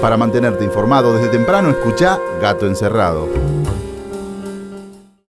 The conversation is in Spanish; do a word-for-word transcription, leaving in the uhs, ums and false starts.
Para mantenerte informado desde temprano, escuchá Gato Encerrado.